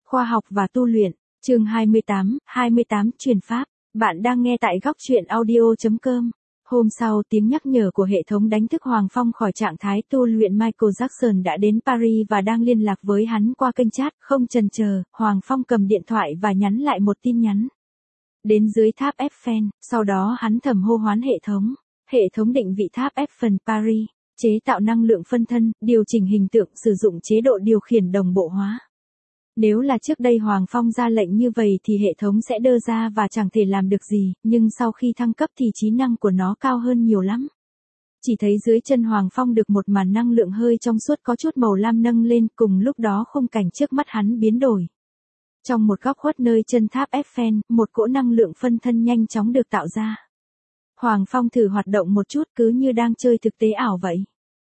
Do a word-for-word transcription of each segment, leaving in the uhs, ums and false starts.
Khoa học và tu luyện, chương hai mươi tám, hai mươi tám truyền pháp. Bạn đang nghe tại góc truyện audio chấm com. Hôm sau, tiếng nhắc nhở của hệ thống đánh thức Hoàng Phong khỏi trạng thái tu luyện. Michael Jackson đã đến Paris và đang liên lạc với hắn qua kênh chat. Không chần chờ, Hoàng Phong cầm điện thoại và nhắn lại một tin nhắn. Đến dưới tháp Eiffel, sau đó hắn thầm hô hoán hệ thống. Hệ thống định vị tháp Eiffel Paris, chế tạo năng lượng phân thân, điều chỉnh hình tượng, sử dụng chế độ điều khiển đồng bộ hóa. Nếu là trước đây Hoàng Phong ra lệnh như vậy thì hệ thống sẽ đơ ra và chẳng thể làm được gì, nhưng sau khi thăng cấp thì trí năng của nó cao hơn nhiều lắm. Chỉ thấy dưới chân Hoàng Phong được một màn năng lượng hơi trong suốt có chút màu lam nâng lên, cùng lúc đó khung cảnh trước mắt hắn biến đổi. Trong một góc khuất nơi chân tháp Eiffel, một cỗ năng lượng phân thân nhanh chóng được tạo ra. Hoàng Phong thử hoạt động một chút, cứ như đang chơi thực tế ảo vậy.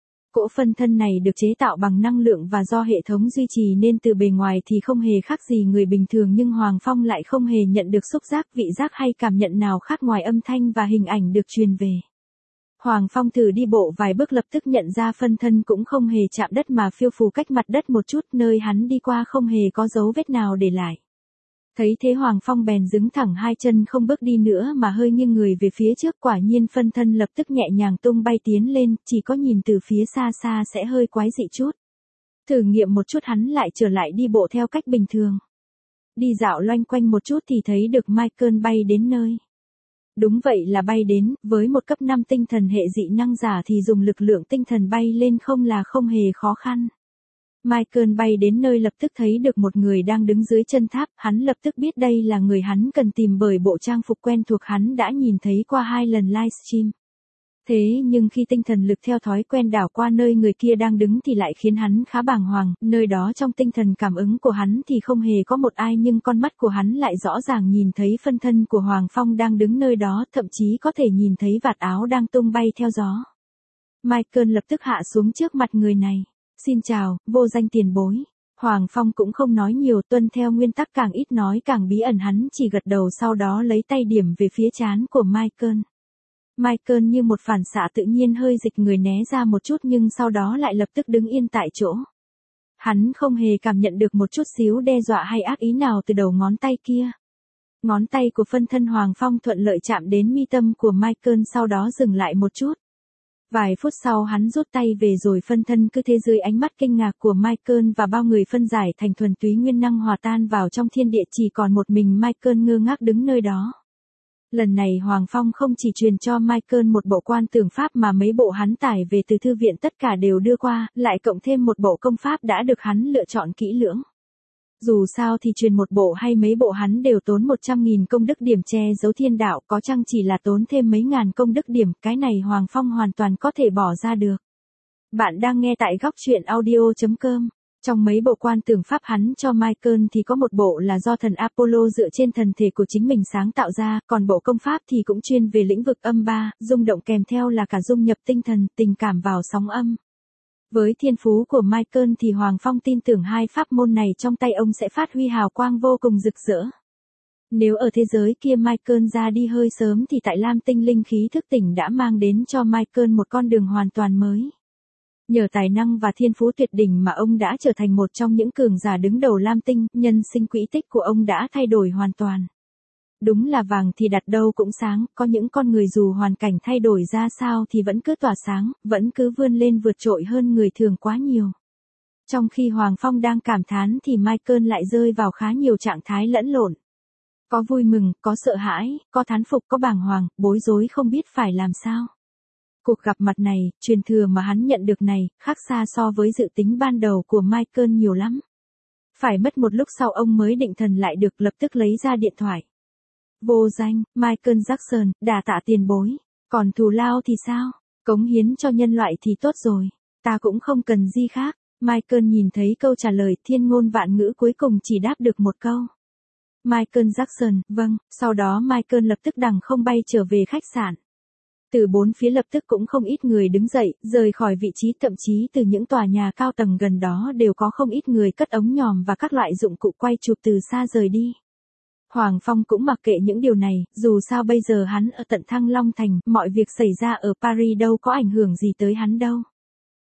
Cỗ phân thân này được chế tạo bằng năng lượng và do hệ thống duy trì nên từ bề ngoài thì không hề khác gì người bình thường, nhưng Hoàng Phong lại không hề nhận được xúc giác, vị giác hay cảm nhận nào khác ngoài âm thanh và hình ảnh được truyền về. Hoàng Phong thử đi bộ vài bước, lập tức nhận ra phân thân cũng không hề chạm đất mà phiêu phù cách mặt đất một chút, nơi hắn đi qua không hề có dấu vết nào để lại. Thấy thế Hoàng Phong bèn đứng thẳng hai chân, không bước đi nữa mà hơi nghiêng người về phía trước. Quả nhiên phân thân lập tức nhẹ nhàng tung bay tiến lên, chỉ có nhìn từ phía xa xa sẽ hơi quái dị chút. Thử nghiệm một chút hắn lại trở lại đi bộ theo cách bình thường. Đi dạo loanh quanh một chút thì thấy được Michael bay đến nơi. Đúng vậy là bay đến, với một cấp năm tinh thần hệ dị năng giả thì dùng lực lượng tinh thần bay lên không là không hề khó khăn. Michael bay đến nơi lập tức thấy được một người đang đứng dưới chân tháp, hắn lập tức biết đây là người hắn cần tìm bởi bộ trang phục quen thuộc hắn đã nhìn thấy qua hai lần livestream. Thế nhưng khi tinh thần lực theo thói quen đảo qua nơi người kia đang đứng thì lại khiến hắn khá bàng hoàng, nơi đó trong tinh thần cảm ứng của hắn thì không hề có một ai, nhưng con mắt của hắn lại rõ ràng nhìn thấy phân thân của Hoàng Phong đang đứng nơi đó, thậm chí có thể nhìn thấy vạt áo đang tung bay theo gió. Michael lập tức hạ xuống trước mặt người này. Xin chào, vô danh tiền bối. Hoàng Phong cũng không nói nhiều, tuân theo nguyên tắc càng ít nói càng bí ẩn, hắn chỉ gật đầu sau đó lấy tay điểm về phía trán của Michael. Michael như một phản xạ tự nhiên hơi dịch người né ra một chút, nhưng sau đó lại lập tức đứng yên tại chỗ. Hắn không hề cảm nhận được một chút xíu đe dọa hay ác ý nào từ đầu ngón tay kia. Ngón tay của phân thân Hoàng Phong thuận lợi chạm đến mi tâm của Michael, sau đó dừng lại một chút. Vài phút sau hắn rút tay về rồi phân thân cứ thế dưới ánh mắt kinh ngạc của Michael và bao người phân giải thành thuần túy nguyên năng hòa tan vào trong thiên địa, chỉ còn một mình Michael ngơ ngác đứng nơi đó. Lần này Hoàng Phong không chỉ truyền cho Michael một bộ quan tưởng pháp mà mấy bộ hắn tải về từ thư viện tất cả đều đưa qua, lại cộng thêm một bộ công pháp đã được hắn lựa chọn kỹ lưỡng. Dù sao thì truyền một bộ hay mấy bộ hắn đều tốn một trăm nghìn công đức điểm che giấu thiên đạo, có chăng chỉ là tốn thêm mấy ngàn công đức điểm, cái này Hoàng Phong hoàn toàn có thể bỏ ra được. Bạn đang nghe tại góc truyện audio chấm com. Trong mấy bộ quan tưởng pháp hắn cho Michael thì có một bộ là do thần Apollo dựa trên thần thể của chính mình sáng tạo ra, còn bộ công pháp thì cũng chuyên về lĩnh vực âm ba, rung động kèm theo là cả dung nhập tinh thần, tình cảm vào sóng âm. Với thiên phú của Michael thì Hoàng Phong tin tưởng hai pháp môn này trong tay ông sẽ phát huy hào quang vô cùng rực rỡ. Nếu ở thế giới kia Michael ra đi hơi sớm thì tại Lam Tinh linh khí thức tỉnh đã mang đến cho Michael một con đường hoàn toàn mới. Nhờ tài năng và thiên phú tuyệt đỉnh mà ông đã trở thành một trong những cường giả đứng đầu Lam Tinh, nhân sinh quỹ tích của ông đã thay đổi hoàn toàn. Đúng là vàng thì đặt đâu cũng sáng, có những con người dù hoàn cảnh thay đổi ra sao thì vẫn cứ tỏa sáng, vẫn cứ vươn lên vượt trội hơn người thường quá nhiều. Trong khi Hoàng Phong đang cảm thán thì Michael lại rơi vào khá nhiều trạng thái lẫn lộn. Có vui mừng, có sợ hãi, có thán phục, có bàng hoàng, bối rối không biết phải làm sao. Cuộc gặp mặt này, truyền thừa mà hắn nhận được này, khác xa so với dự tính ban đầu của Michael nhiều lắm. Phải mất một lúc sau ông mới định thần lại được, lập tức lấy ra điện thoại. Vô danh, Michael Jackson, đà tạ tiền bối. Còn thù lao thì sao? Cống hiến cho nhân loại thì tốt rồi. Ta cũng không cần gì khác. Michael nhìn thấy câu trả lời thiên ngôn vạn ngữ cuối cùng chỉ đáp được một câu. Michael Jackson, vâng. Sau đó Michael lập tức đằng không bay trở về khách sạn. Từ bốn phía lập tức cũng không ít người đứng dậy, rời khỏi vị trí, thậm chí từ những tòa nhà cao tầng gần đó đều có không ít người cất ống nhòm và các loại dụng cụ quay chụp từ xa rời đi. Hoàng Phong cũng mặc kệ những điều này, dù sao bây giờ hắn ở tận Thăng Long Thành, mọi việc xảy ra ở Paris đâu có ảnh hưởng gì tới hắn đâu.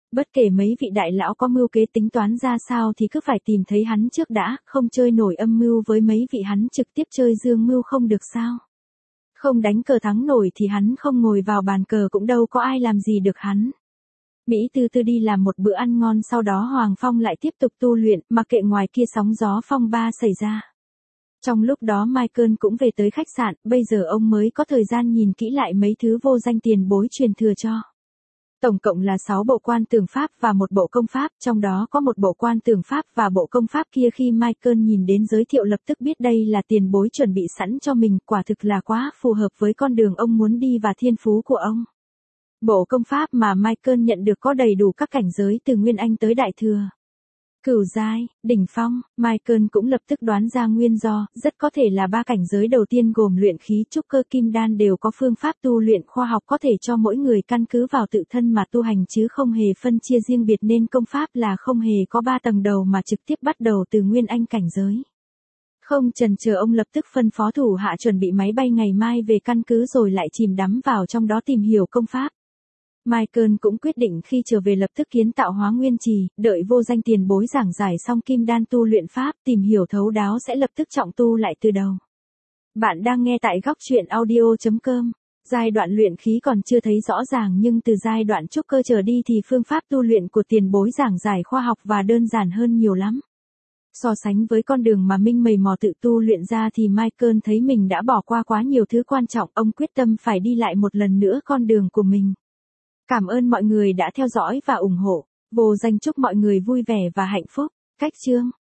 Bất kể mấy vị đại lão có mưu kế tính toán ra sao thì cứ phải tìm thấy hắn trước đã, không chơi nổi âm mưu với mấy vị hắn trực tiếp chơi dương mưu không được sao. Không đánh cờ thắng nổi thì hắn không ngồi vào bàn cờ cũng đâu có ai làm gì được hắn. Mỹ Tư Tư đi làm một bữa ăn ngon, sau đó Hoàng Phong lại tiếp tục tu luyện, mặc kệ ngoài kia sóng gió phong ba xảy ra. Trong lúc đó Michael cũng về tới khách sạn, bây giờ ông mới có thời gian nhìn kỹ lại mấy thứ vô danh tiền bối truyền thừa cho. Tổng cộng là sáu bộ quan tường pháp và một bộ công pháp, trong đó có một bộ quan tường pháp và bộ công pháp kia khi Michael nhìn đến giới thiệu lập tức biết đây là tiền bối chuẩn bị sẵn cho mình, quả thực là quá phù hợp với con đường ông muốn đi và thiên phú của ông. Bộ công pháp mà Michael nhận được có đầy đủ các cảnh giới từ Nguyên Anh tới Đại Thừa. Cửu giai, đỉnh phong, Michael cũng lập tức đoán ra nguyên do, rất có thể là ba cảnh giới đầu tiên gồm luyện khí, trúc cơ, kim đan đều có phương pháp tu luyện khoa học có thể cho mỗi người căn cứ vào tự thân mà tu hành chứ không hề phân chia riêng biệt, nên công pháp là không hề có ba tầng đầu mà trực tiếp bắt đầu từ Nguyên Anh cảnh giới. Không chần chờ ông lập tức phân phó thủ hạ chuẩn bị máy bay ngày mai về căn cứ rồi lại chìm đắm vào trong đó tìm hiểu công pháp. Michael cũng quyết định khi trở về lập tức kiến tạo Hóa Nguyên Trì, đợi vô danh tiền bối giảng giải xong kim đan tu luyện pháp, tìm hiểu thấu đáo sẽ lập tức trọng tu lại từ đầu. Bạn đang nghe tại góc truyện audio chấm com. Giai đoạn luyện khí còn chưa thấy rõ ràng nhưng từ giai đoạn trúc cơ trở đi thì phương pháp tu luyện của tiền bối giảng giải khoa học và đơn giản hơn nhiều lắm. So sánh với con đường mà Minh mày mò tự tu luyện ra thì Michael thấy mình đã bỏ qua quá nhiều thứ quan trọng, ông quyết tâm phải đi lại một lần nữa con đường của mình. Cảm ơn mọi người đã theo dõi và ủng hộ. Vô danh chúc mọi người vui vẻ và hạnh phúc. Cách chương